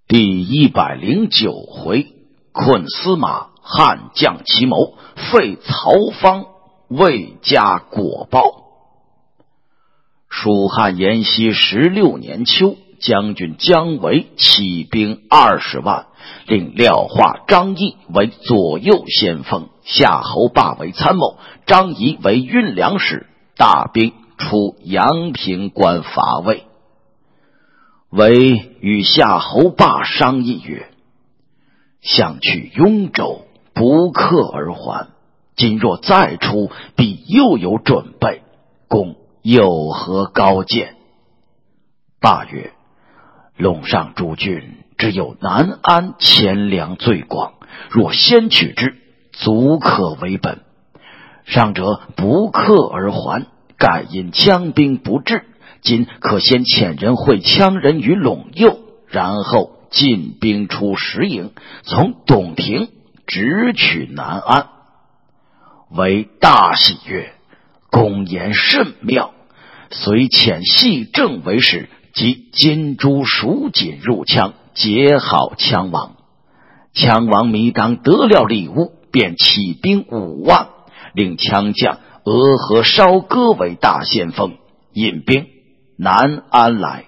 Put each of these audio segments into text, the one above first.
第109回，困司马，汉将奇谋，废曹芳，魏家果报。蜀汉延熙16年秋，将军姜维起兵20万，令廖化、张翼为左右先锋，夏侯霸为参谋，张仪为运粮使，大兵出阳平关伐魏。韦与夏侯霸商议曰：相去雍州，不克而还，今若再出，必又有准备，公有何高见？霸曰：陇上诸郡只有南安钱粮最广，若先取之，足可为本。上者不克而还，盖因羌兵不至，今可先遣人会羌人于陇右，然后进兵出石营，从董庭直取南安。为大喜曰：公言甚妙，遂遣系政为使，即金珠、蜀锦入羌，结好羌王。羌王弥当得了礼物，便起兵5万，令羌将俄和烧戈为大先锋，引兵南安来。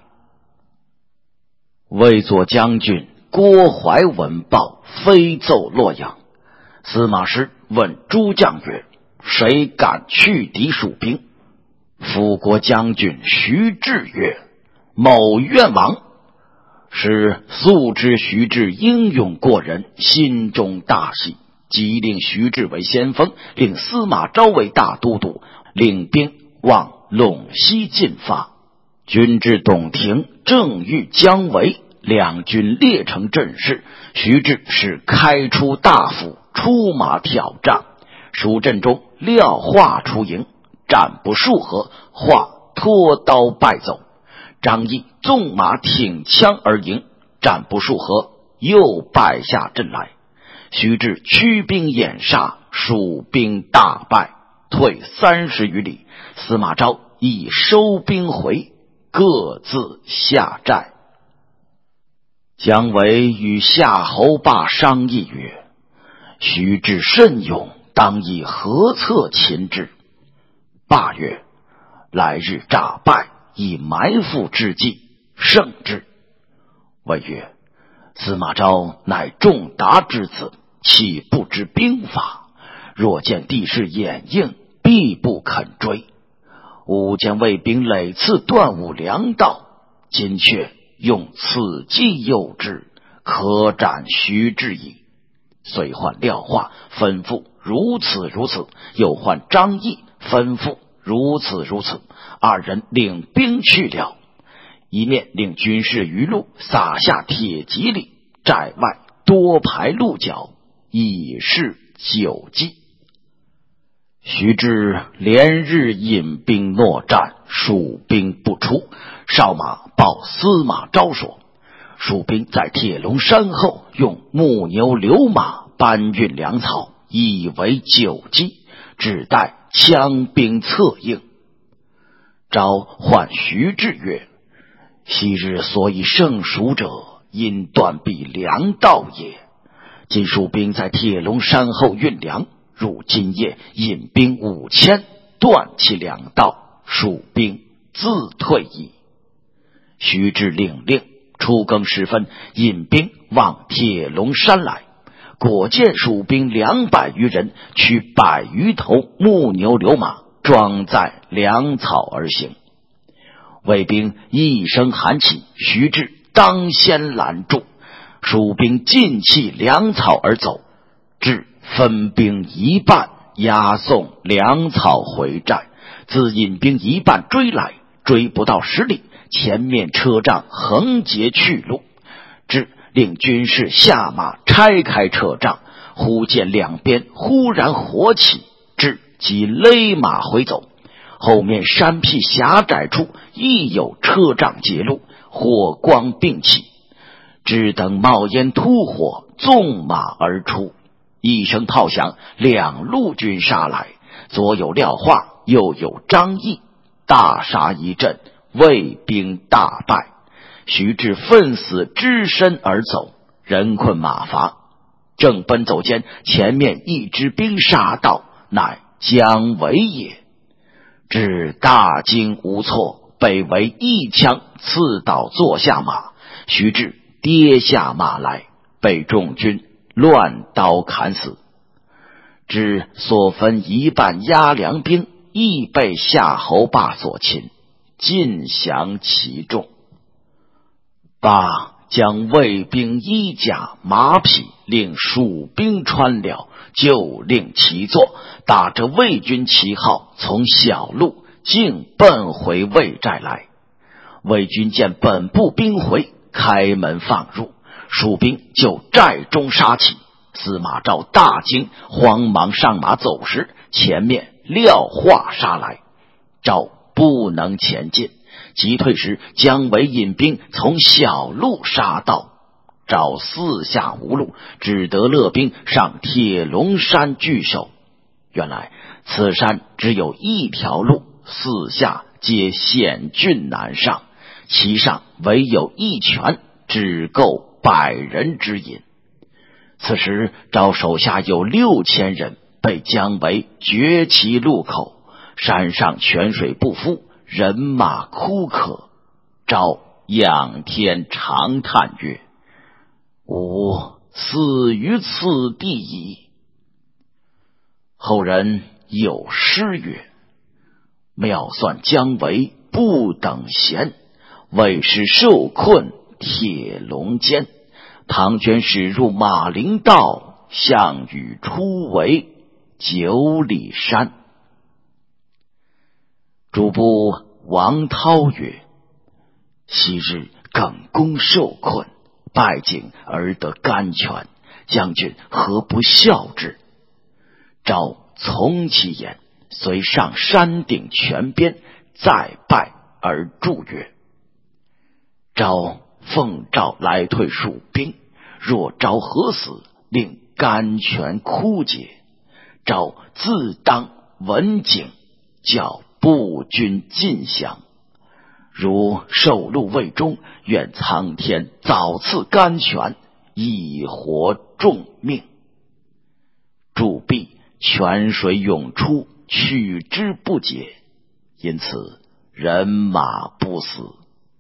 魏左将军郭淮闻报，飞奏洛阳。司马师问诸将曰：谁敢去敌蜀兵？辅国将军徐志曰：某愿往。使素知徐志英勇过人，心中大喜，即令徐志为先锋，令司马昭为大都督，领兵往陇西进发。军至董庭，正遇姜维，两军列成阵势。徐志使开出大斧，出马挑战。蜀阵中廖化出营，战不数合，化脱刀败走。张翼纵马挺枪而迎，战不数合，又败下阵来。徐志驱兵掩杀，蜀兵大败，退30余里。司马昭亦收兵回，各自下寨。姜维与夏侯霸商议曰：徐志甚勇，当以何策擒之？霸曰：来日诈败，以埋伏之计，胜之。谓曰：司马昭乃仲达之子，岂不知兵法？若见地势掩映，必不肯追。吾见魏兵累次断吾粮道，今却用此计诱之，可斩徐志矣。遂唤廖化，吩咐如此如此，又唤张翼，吩咐如此如此。二人领兵去了，一面令军士于路撒下铁蒺藜，寨外多排鹿角，以示久计。徐志连日引兵搦战，蜀兵不出。少马报司马昭说，蜀兵在铁笼山后用木牛流马搬运粮草，以为久计，只待羌兵策应。昭唤徐志曰：昔日所以胜蜀者，因断壁粮道也。今蜀兵在铁笼山后运粮，入今夜引兵5000，断其粮道，蜀兵自退矣。徐志领令，初更时分，引兵往铁笼山来。果见蜀兵200余人，驱100余头木牛流马，装载粮草而行。魏兵一声喊起，徐志当先拦住，蜀兵尽弃粮草而走。至分兵一半，押送粮草回寨。自引兵一半追来，追不到10里，前面车仗横截去路。至令军士下马拆开车仗，忽见两边忽然火起，至即勒马回走。后面山僻狭窄处亦有车仗截路，火光并起。只等冒烟突火，纵马而出。一声炮响，两路军杀来，左有廖化，右有张翼，大杀一阵，魏兵大败。 徐志奋死只身而走，人困马乏，正奔走间，前面一支兵杀到，乃姜维也。至大惊无措，被为一枪刺倒坐下马，徐志跌下马来，被众军乱刀砍死。至所分一半押粮兵亦被夏侯霸所擒，尽降其众。霸将卫兵衣甲马匹令蜀兵穿了，就令其坐，打着魏军旗号，从小路径奔回魏寨来。魏军见本部兵回，开门放入，蜀兵就寨中杀起。司马昭大惊，慌忙上马走时，前面廖化杀来，昭不能前进，急退时，姜维引兵从小路杀到，昭四下无路，只得勒兵上铁龙山据守。原来此山只有一条路，四下皆险峻难上，其上唯有一泉，只够100人之饮。此时昭手下有6000人，被姜维绝其路口，山上泉水不敷，人马枯渴。昭仰天长叹曰：吾死于此地矣。后人有诗曰：妙算姜维不等闲，为师受困铁笼间。唐捐驶入马陵道，项羽出围9里山。主簿王涛曰：昔日耿恭受困，败景而得甘泉，将军何不效之？昭从其言，遂上山顶泉边，再拜而祝曰：昭奉诏来退蜀兵，若昭何死，令甘泉枯竭。昭自当文景，叫步军尽降。如受禄未终，愿苍天早赐甘泉，以活众命。铸币泉水涌出，取之不竭，因此人马不死。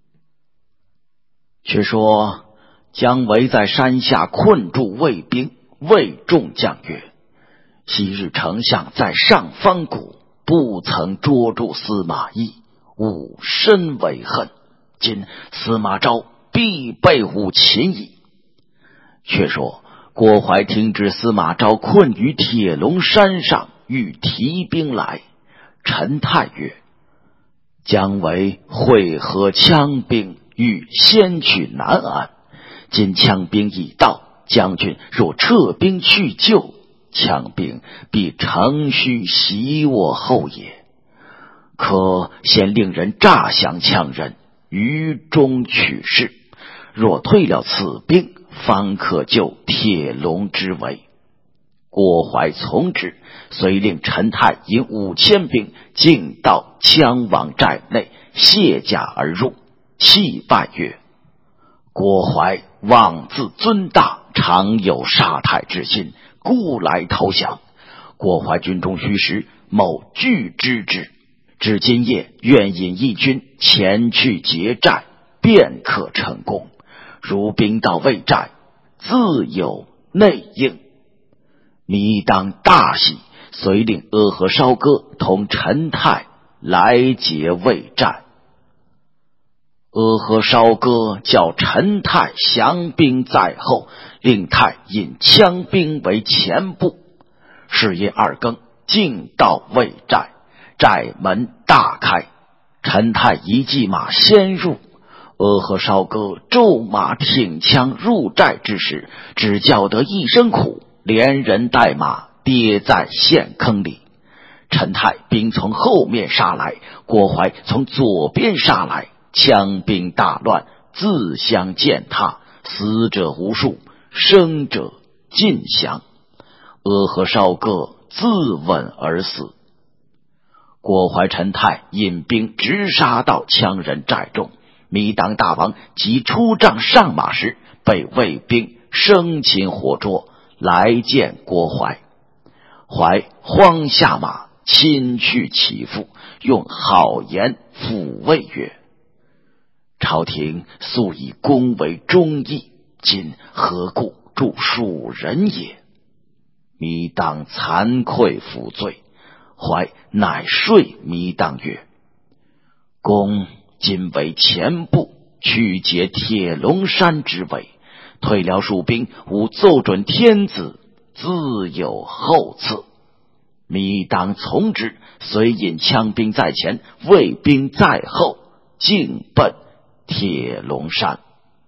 却说姜维在山下困住魏兵，魏众将曰：昔日丞相在上方谷，不曾捉住司马懿，吾深为恨，今司马昭必被吾擒矣。却说郭淮听知司马昭困于铁笼山上，欲提兵来。陈泰曰：姜维会合羌兵，欲先取南安，今羌兵已到，将军若撤兵去救，羌兵必乘虚袭我后也。可先令人诈降羌人，于中取势，若退了此兵，方可救铁笼之围。郭淮从之，遂令陈泰引5000兵进到羌王寨内，卸甲而入，泣拜曰：郭淮妄自尊大，常有杀太之心，故来投降。郭淮军中虚实，某拒之之。至今夜愿引义军前去劫寨，便可成功。如兵到魏寨，自有内应。弥当大喜，遂令阿合烧歌同陈泰来劫魏寨。阿合烧歌叫陈泰降兵在后，令泰引羌兵为前部。是夜2更，进到魏寨，寨门大开，陈泰一骑马先入。阿合烧歌骤马挺枪入寨之时，只叫得一声苦，连人带马跌在陷坑里。陈泰兵从后面杀来，郭淮从左边杀来，羌兵大乱，自相践踏，死者无数，生者尽降。阿合烧歌自刎而死。郭淮、陈泰引兵直杀到羌人寨中， 糜当大王即出帐上马时，被卫兵生擒活捉，来见郭槐。槐慌下马，亲去其父，用好言抚慰曰：朝廷素以公为忠义，今何故助蜀人也？糜当惭愧服罪。槐乃说糜当曰：公今为前部，去解铁笼山之围，退了蜀兵，吾奏准天子，自有后赐。糜当从之，遂引枪兵在前，卫兵在后，径奔铁笼山。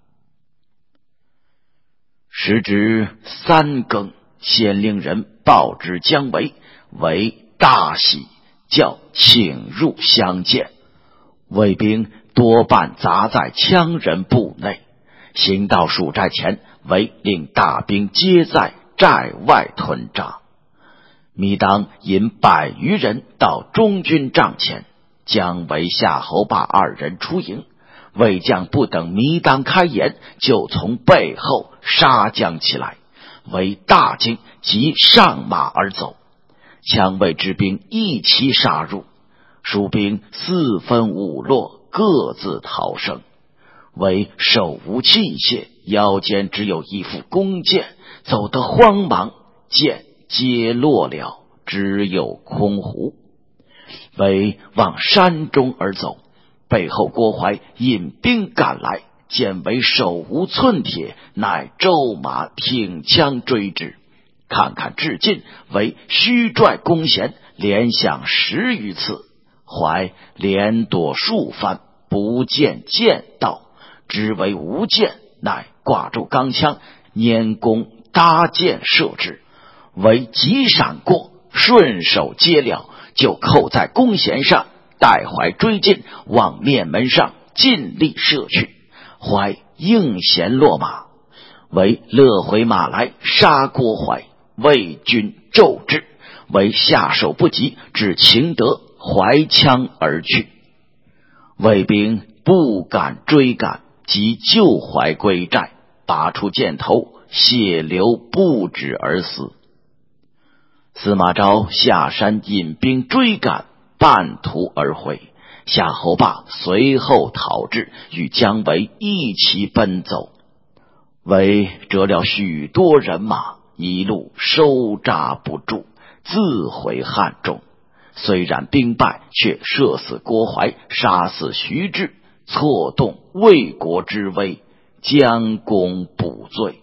时值3更，先令人报知姜维，为大喜，叫请入相见。卫兵多半杂在羌人部内，行到蜀寨前，为令大兵皆在寨外屯扎。糜当引100余人到中军帐前，姜维、夏侯霸2人出营。魏将不等糜当开言，就从背后杀将起来，为大惊，即上马而走。羌魏之兵一齐杀入，蜀兵4分5落，各自逃生。为手无器械，腰间只有一副弓箭，走得慌忙，箭皆落了，只有空壶。为往山中而走，背后郭槐引兵赶来，见为手无寸铁，乃骤马挺枪追之。看看至近，为虚拽弓弦，连响10余次。槐连躲数番，不见箭到，只为无箭，乃挂住钢枪，拈弓搭箭射之。为急闪过，顺手接了，就扣在弓弦上，带槐追进，往面门上尽力射去。槐应弦落马，为勒回马来杀郭槐。魏军骤至，为下手不及，只擒得槐枪而去。魏兵不敢追赶，即救槐归寨，拔出箭头，血流不止而死。司马昭下山引兵追赶，半途而回。夏侯霸随后逃至，与姜维一齐奔走。维折了许多人马，一路收扎不住，自回汉中。虽然兵败，却射死郭槐，杀死徐志，挫动魏国之威，将功补罪。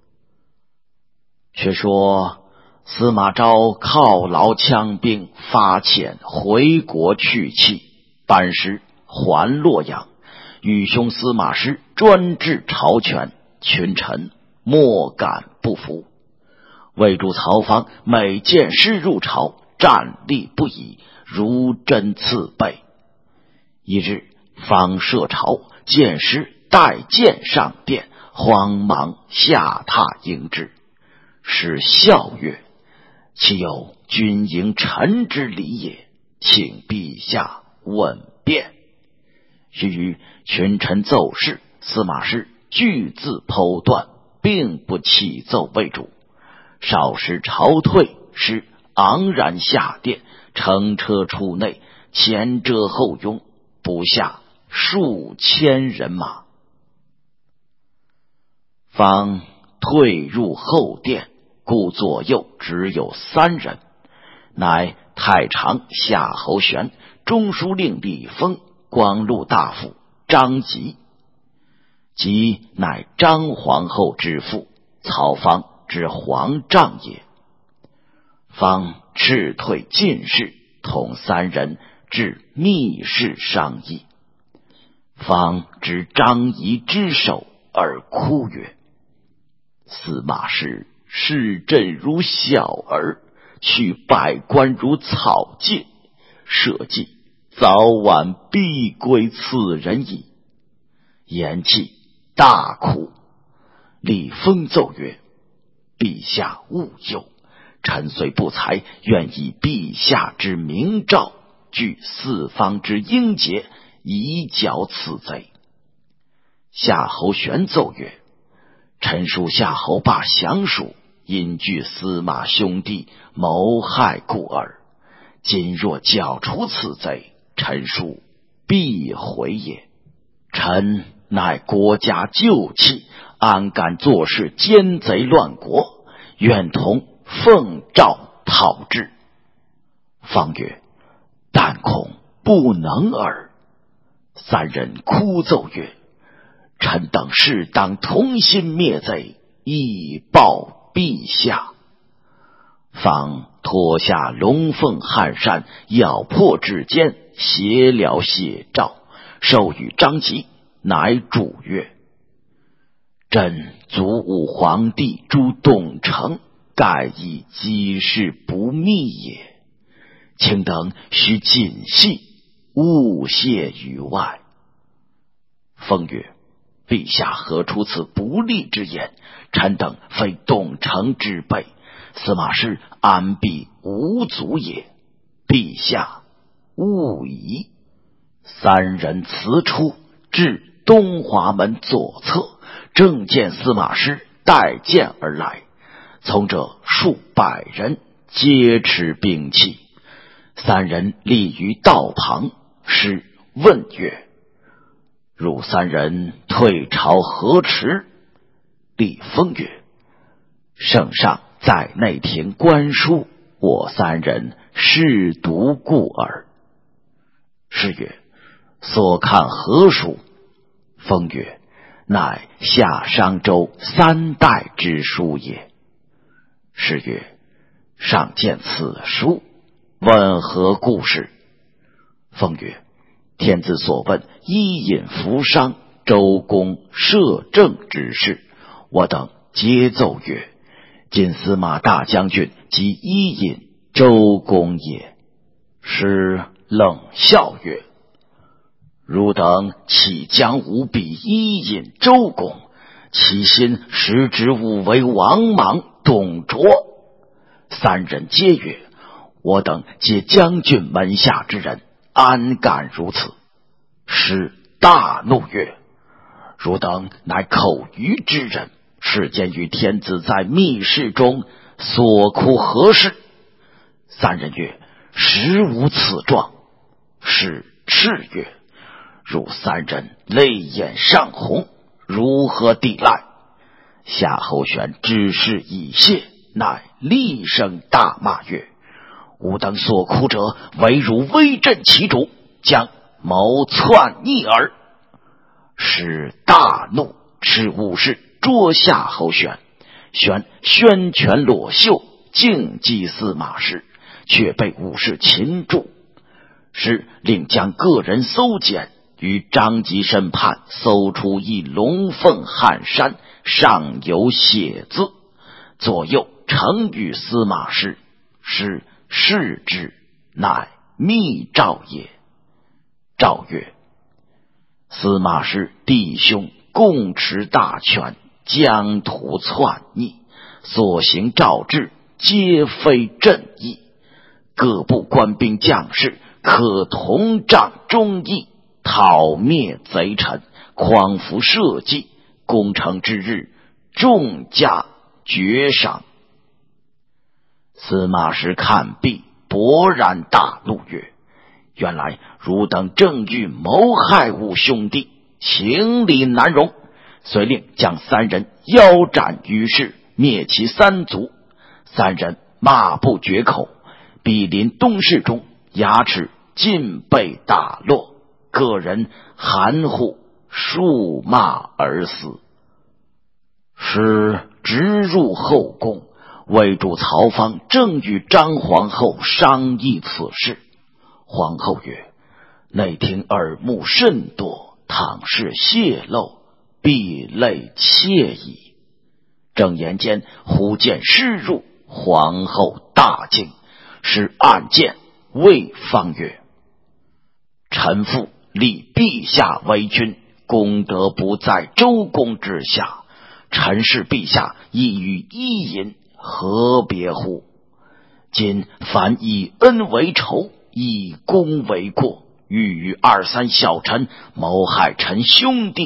却说司马昭犒劳羌兵，发遣回国去气，班师还洛阳。与兄司马师专制朝权，群臣莫敢不服。魏主曹芳每见师入朝，站立不已，如针刺背。一日，方设朝，见师带剑上殿，慌忙下榻迎之。师笑曰：岂有君迎臣之礼也，请陛下问辩。须臾，群臣奏事，司马师句字剖断，并不启奏魏主。少时朝退，师昂然下殿，乘车出内，前遮后拥，不下数千人马。方退入后殿，故左右只有3人，乃太常夏侯玄、中书令李丰、光禄大夫张吉。吉乃张皇后之父，曹芳之皇丈也。方斥退进士，同3人至密室商议。方执张仪之手而哭曰：司马师视朕如小儿，取百官如草芥，社稷早晚必归此人矣。言讫，大哭。李丰奏曰：陛下勿忧，臣虽不才，愿以陛下之明诏，据4方之英杰，以剿此贼。 夏侯玄奏曰：臣属夏侯霸降属，因惧司马兄弟谋害故耳。今若剿除此贼，臣属必回也。臣乃国家旧器，安敢坐视奸贼乱国？愿同奉诏讨之。方曰：但恐不能耳。三人哭奏曰：臣等适当同心灭贼，以报陛下。方脱下龙凤汗衫，咬破指尖，写了血诏，授予张籍，乃主曰：朕祖武皇帝诛董承，盖以机事不密也，卿等须谨细，勿泄于外。封曰：陛下何出此不利之言？臣等非董承之辈，司马师安必无足也，陛下勿疑。三人辞出，至东华门左侧，正见司马师带剑而来，从者数百人，皆持兵器。三人立于道旁，师问曰：汝三人退朝何迟？李丰曰：圣上在内廷观书，我三人试读故耳。师曰：所看何书？封曰：乃夏商周三代之书也。师曰：上见此书，问何故事？封曰：天子所问伊尹扶商、周公摄政之事，我等皆奏曰：今司马大将军即伊尹、周公也。师冷笑曰：汝等岂将吾比伊尹、周公？其心实指吾为王莽、董卓。三人皆曰：我等皆将军门下之人，安敢如此？师大怒曰：汝等乃口愚之人，事见于天子在密室中，所哭何事？三人曰：实无此状。师叱曰：汝三人泪眼上红，如何抵赖？夏侯玄知事已谢，乃厉声大骂曰：吾等所哭者，唯汝威震其主，将谋篡逆耳。师大怒，持武士捉夏侯玄，玄宣拳裸袖，竞击司马师，却被武士擒住。师令将个人搜检，于张籍身畔搜出一龙凤汗衫，上有血字，左右呈与司马师，师视之，乃密诏也。诏曰：司马师弟兄共持大权，疆土篡逆，所行诏制，皆非正义。各部官兵将士可同掌忠义，讨灭贼臣，匡扶社稷，攻城之日，重加爵赏。司马师看毕，勃然大怒曰：原来汝等正欲谋害吾兄弟，情理难容。遂令将三人腰斩于市，灭其三族。三人骂不绝口，毗邻东市中，牙齿尽被打落，个人含糊数骂而死。师直入后宫，魏主曹芳正与张皇后商议此事。皇后曰：内廷耳目甚多，倘是泄露，必累妾矣。正言间，忽见师入，皇后大惊，使暗箭谓方曰：臣父立陛下为君，功德不在周公之下，臣视陛下亦与伊尹，何别乎？今凡以恩为仇，以功为过，欲与二三小臣谋害臣兄弟，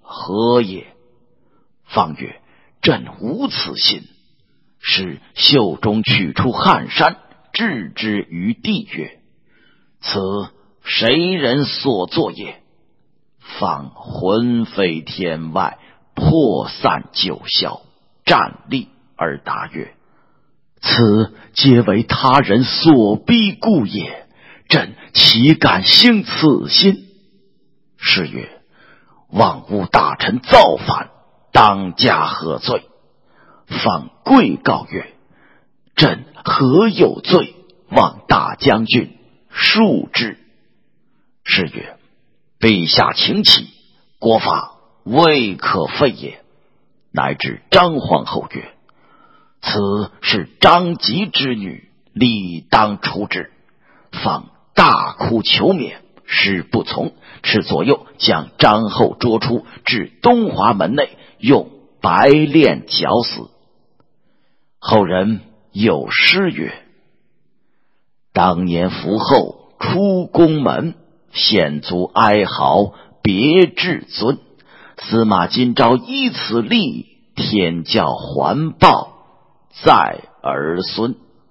何也？”方曰：“朕无此心。”使袖中取出汗衫，置之于地，曰：“此谁人所作也？”方魂飞天外，破散九霄，站立而答曰：“此皆为他人所逼故也，朕岂敢兴此心？”是曰：“望吾大臣造反，当加何罪？”方跪告曰：“朕何有罪？望大将军恕之。”是曰：“陛下请起，国法未可废也。”乃至张皇后曰：“此是张吉之女，理当处置。”方大哭求免，使不从，斥左右将张后捉出，至东华门内，用白链绞死。后人有诗曰：“当年伏后出宫门，险卒哀嚎别至尊。司马今朝依此例，天教还报在儿孙。”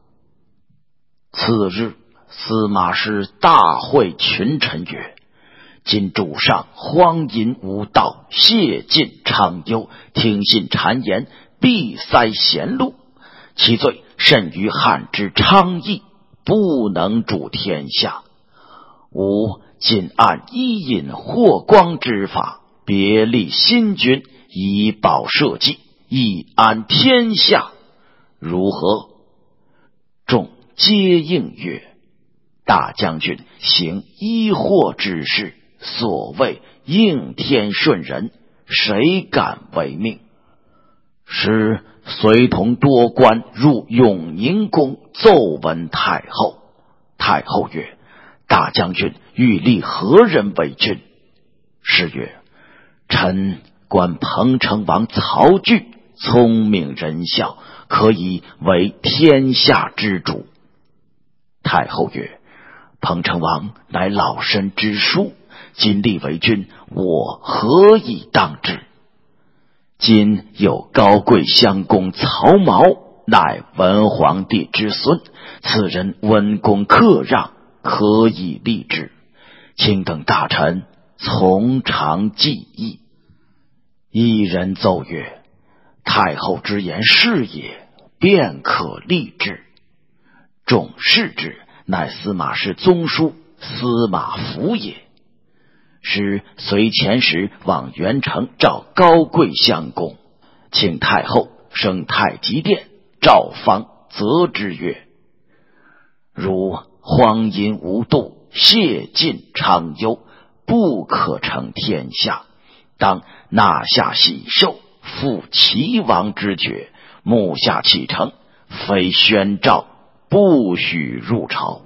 次日，司马师大会群臣曰：“今主上荒淫无道，亵尽昌幽，听信谗言，闭塞贤路，其罪甚于汉之昌邑，不能主天下。吾今按伊尹霍光之法，别立新君，以保社稷，以安天下，如何？”众皆应曰：“大将军行医祸之事，所谓应天顺人，谁敢违命？”使随同多官入永宁宫，奏闻太后。太后曰：“大将军欲立何人为君？”是曰：“臣观彭城王曹据聪明仁孝，可以为天下之主。”太后曰：“彭城王乃老身之叔，今立为君，我何以当之？今有高贵襄公曹髦，乃文皇帝之孙，此人温公克让，可以立之，请等大臣从长计议。”一人奏曰：“太后之言是也，便可立之。”众视之，乃司马氏宗叔司马孚也。使随遣使往元城召高贵襄公，请太后升太极殿，赵方责之曰：“如荒淫无度，亵尽昌幽，不可成天下，当纳下喜寿，复齐王之爵，目下启程，非宣诏，不许入朝。”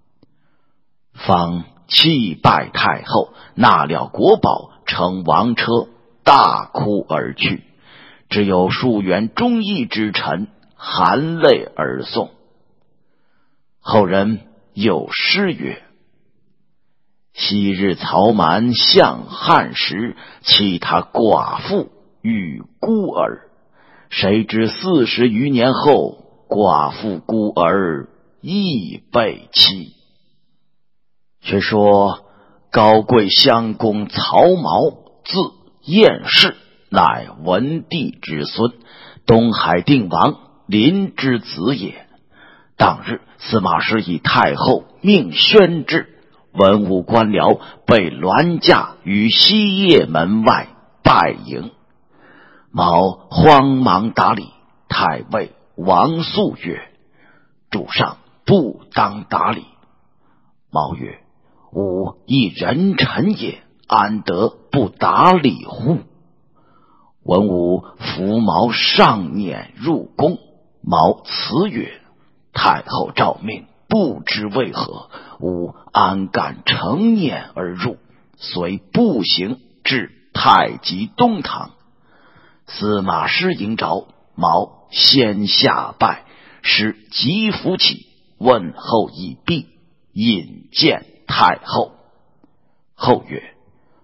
方弃拜太后，纳了国宝，乘王车，大哭而去。只有数员忠义之臣含泪而送。后人有诗曰：“昔日曹瞒向汉时，弃他寡妇与孤儿。谁知40余年后，寡妇孤儿亦被弃。”却说高贵襄公曹髦，字彦氏，乃文帝之孙，东海定王临之子也。当日司马师以太后命宣制，文武官僚被銮驾于西掖门外拜迎。毛慌忙打礼，太尉王肃曰：“主上不当打礼。”毛曰：“吾一人臣也，安得不打礼乎？”文武扶毛上辇入宫，毛辞曰：“太后诏命，不知为何，吾安敢乘辇而入？遂步行至太极东堂。司马师迎着，毛先下拜，使即扶起，问候已毕，引见太后。后曰：“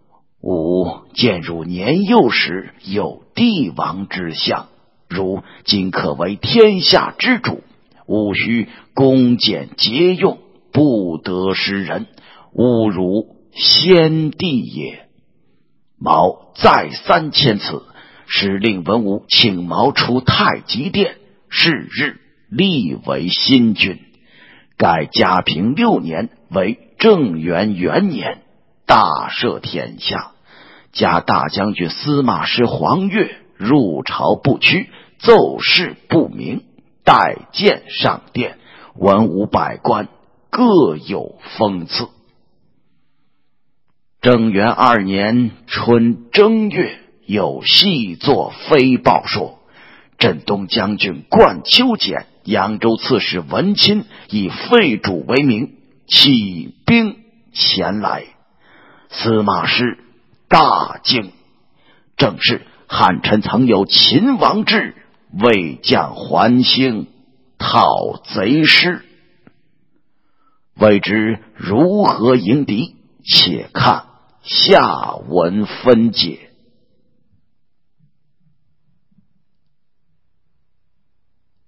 吾见汝年幼时有帝王之相，如今可为天下之主，吾须恭俭节用，不得失人，吾汝先帝也。毛再三谦辞，使令文武请毛出太极殿，是日立为新君。改嘉平6年为正元元年，大赦天下。加大将军司马师黄钺入朝不趋，奏事不明，带剑上殿，文武百官各有封赐。正元2年春正月，有细作飞报说，镇东将军冠秋俭、扬州刺史文钦以废主为名，起兵前来。司马师大惊，正是汉臣曾有秦王志，为将还兴，讨贼师。未知如何迎敌，且看下文分解。